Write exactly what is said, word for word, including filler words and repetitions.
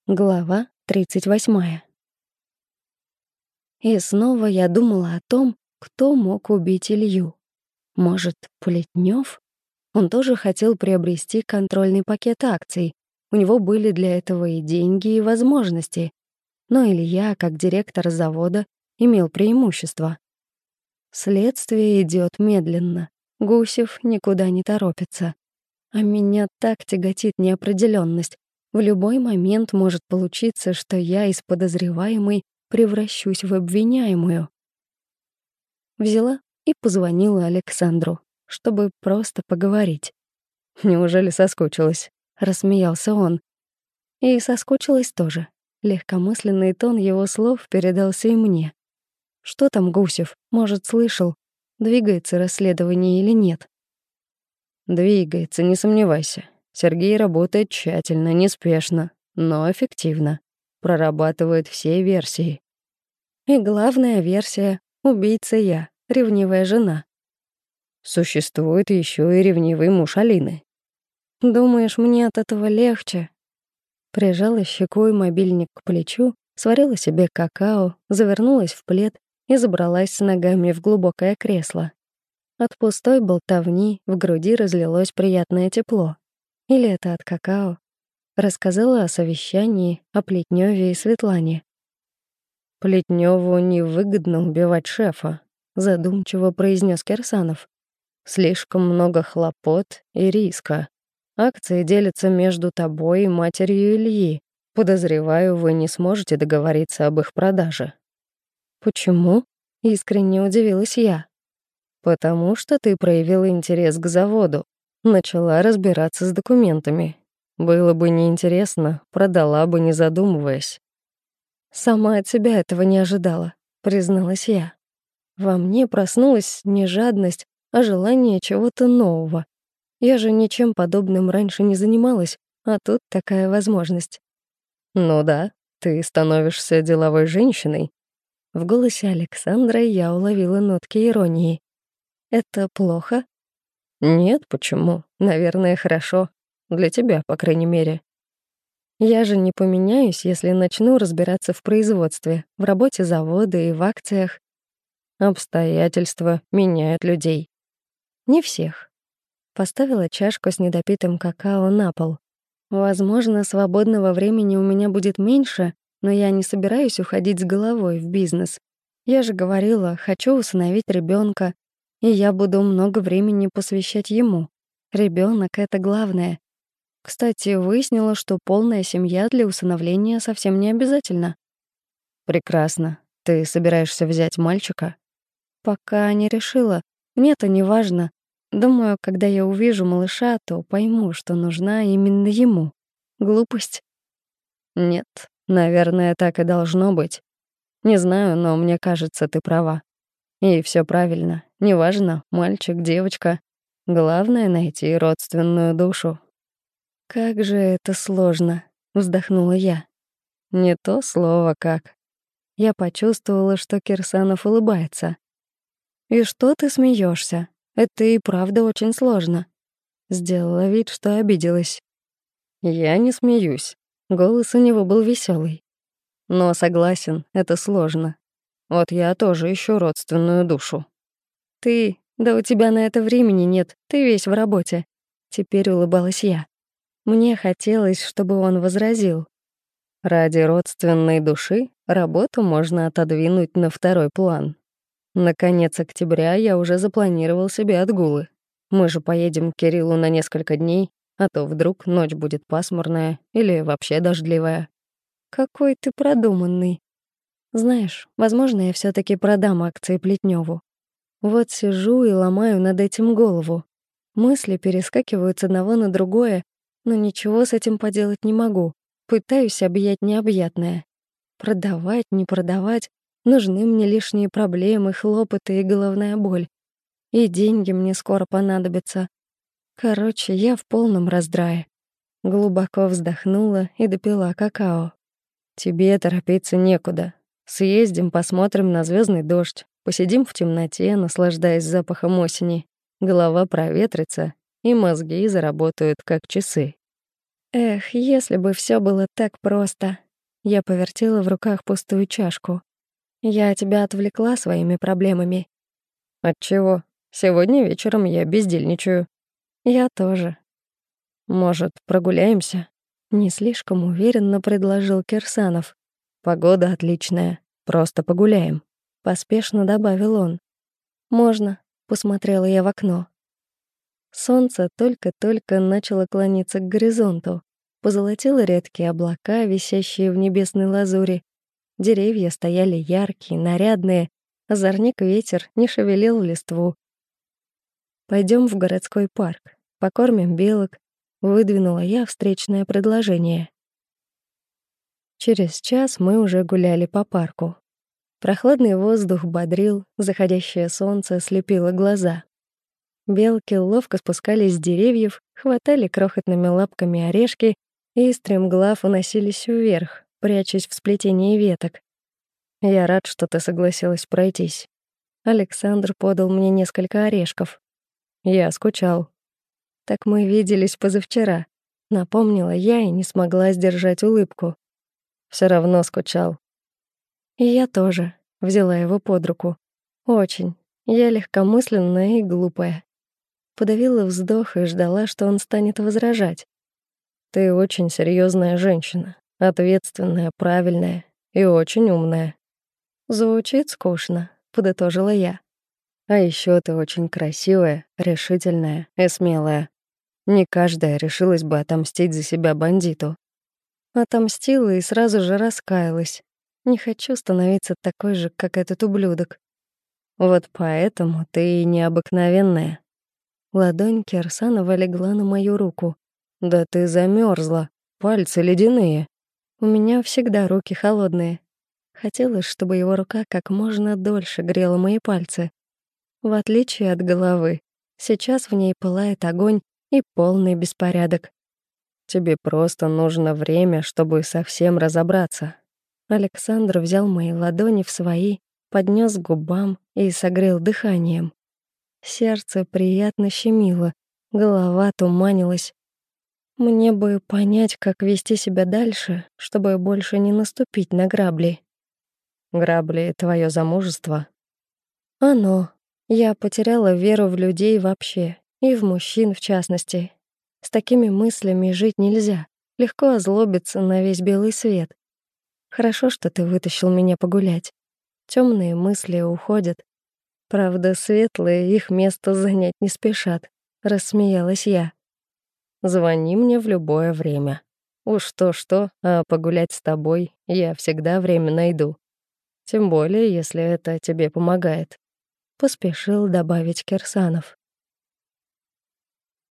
Глава тридцать восьмая. И снова я думала о том, кто мог убить Илью. Может, Плетнёв? Он тоже хотел приобрести контрольный пакет акций. У него были для этого и деньги, и возможности. Но Илья, как директор завода, имел преимущество. Следствие идет медленно. Гусев никуда не торопится. А меня так тяготит неопределенность. В любой момент может получиться, что я из подозреваемой превращусь в обвиняемую. Взяла и позвонила Александру, чтобы просто поговорить. «Неужели соскучилась?» — рассмеялся он. И соскучилась тоже. Легкомысленный тон его слов передался и мне. Что там Гусев? Может, слышал? Двигается расследование или нет? Двигается, не сомневайся. Сергей работает тщательно, неспешно, но эффективно. Прорабатывает все версии. И главная версия — убийца я, ревнивая жена. Существует еще и ревнивый муж Алины. Думаешь, мне от этого легче? Прижала щекой мобильник к плечу, сварила себе какао, завернулась в плед и забралась с ногами в глубокое кресло. От пустой болтовни в груди разлилось приятное тепло. Или это от какао? Рассказала о совещании, о Плетнёве и Светлане. Плетнёву невыгодно убивать шефа, задумчиво произнес Кирсанов. Слишком много хлопот и риска. Акции делятся между тобой и матерью Ильи. Подозреваю, вы не сможете договориться об их продаже. Почему? Искренне удивилась я. Потому что ты проявила интерес к заводу, начала разбираться с документами. Было бы неинтересно, продала бы, не задумываясь. Сама от себя этого не ожидала, призналась я. Во мне проснулась не жадность, а желание чего-то нового. Я же ничем подобным раньше не занималась, а тут такая возможность. Ну да, ты становишься деловой женщиной. В голосе Александра я уловила нотки иронии. Это плохо? Нет, почему? Наверное, хорошо. Для тебя, по крайней мере. Я же не поменяюсь, если начну разбираться в производстве, в работе завода и в акциях. Обстоятельства меняют людей. Не всех. Поставила чашку с недопитым какао на пол. Возможно, свободного времени у меня будет меньше, но я не собираюсь уходить с головой в бизнес. Я же говорила, хочу усыновить ребенка, и я буду много времени посвящать ему. Ребенок — это главное. Кстати, выяснила, что полная семья для усыновления совсем не обязательно. Прекрасно. Ты собираешься взять мальчика? Пока не решила. Мне-то не важно. Думаю, когда я увижу малыша, то пойму, что нужна именно ему. Глупость? Нет, наверное, так и должно быть. Не знаю, но мне кажется, ты права. И все правильно. Неважно, мальчик, девочка. Главное — найти родственную душу. «Как же это сложно», — вздохнула я. Не то слово как. Я почувствовала, что Кирсанов улыбается. «И что ты смеешься? Это и правда очень сложно». Сделала вид, что обиделась. Я не смеюсь. Голос у него был веселый. Но согласен, это сложно. Вот я тоже ищу родственную душу. Ты... Да у тебя на это времени нет, ты весь в работе. Теперь улыбалась я. Мне хотелось, чтобы он возразил. Ради родственной души работу можно отодвинуть на второй план. На конец октября я уже запланировал себе отгулы. Мы же поедем к Кириллу на несколько дней, а то вдруг ночь будет пасмурная или вообще дождливая. Какой ты продуманный. Знаешь, возможно, я все таки продам акции Плетнёву. Вот сижу и ломаю над этим голову. Мысли перескакивают с одного на другое, но ничего с этим поделать не могу. Пытаюсь объять необъятное. Продавать, не продавать. Нужны мне лишние проблемы, хлопоты и головная боль. И деньги мне скоро понадобятся. Короче, я в полном раздрае. Глубоко вздохнула и допила какао. Тебе торопиться некуда. Съездим, посмотрим на звездный дождь, посидим в темноте, наслаждаясь запахом осени. Голова проветрится, и мозги заработают как часы. Эх, если бы все было так просто. Я повертела в руках пустую чашку. Я тебя отвлекла своими проблемами. Отчего? Сегодня вечером я бездельничаю. Я тоже. Может, прогуляемся? Не слишком уверенно предложил Кирсанов. Погода отличная. Просто погуляем. Поспешно добавил он. Можно. Посмотрела я в окно. Солнце только-только начало клониться к горизонту. Позолотило редкие облака, висящие в небесной лазури. Деревья стояли яркие, нарядные. Озорник ветер не шевелил листву. Пойдем в городской парк. Покормим белок. Выдвинула я встречное предложение. Через час мы уже гуляли по парку. Прохладный воздух бодрил, заходящее солнце слепило глаза. Белки ловко спускались с деревьев, хватали крохотными лапками орешки и стремглав уносились вверх, прячась в сплетении веток. «Я рад, что ты согласилась пройтись». Александр подал мне несколько орешков. Я скучал. «Так мы виделись позавчера», — напомнила я и не смогла сдержать улыбку. Все равно скучал. «И я тоже», — взяла его под руку. «Очень. Я легкомысленная и глупая». Подавила вздох и ждала, что он станет возражать. «Ты очень серьезная женщина, ответственная, правильная и очень умная». «Звучит скучно», — подытожила я. «А еще ты очень красивая, решительная и смелая. Не каждая решилась бы отомстить за себя бандиту». Отомстила и сразу же раскаялась. Не хочу становиться такой же, как этот ублюдок. Вот поэтому ты и необыкновенная. Ладонь Кирсанова легла на мою руку. Да ты замерзла, пальцы ледяные. У меня всегда руки холодные. Хотелось, чтобы его рука как можно дольше грела мои пальцы. В отличие от головы, сейчас в ней пылает огонь и полный беспорядок. Тебе просто нужно время, чтобы совсем разобраться. Александр взял мои ладони в свои, поднес к губам и согрел дыханием. Сердце приятно щемило, голова туманилась. Мне бы понять, как вести себя дальше, чтобы больше не наступить на грабли. Грабли — твое замужество? Оно. Я потеряла веру в людей вообще, и в мужчин в частности. С такими мыслями жить нельзя. Легко озлобиться на весь белый свет. Хорошо, что ты вытащил меня погулять. Темные мысли уходят. Правда, светлые их место занять не спешат. Рассмеялась я. Звони мне в любое время. Уж то-что, а погулять с тобой я всегда время найду. Тем более, если это тебе помогает. Поспешил добавить Кирсанов.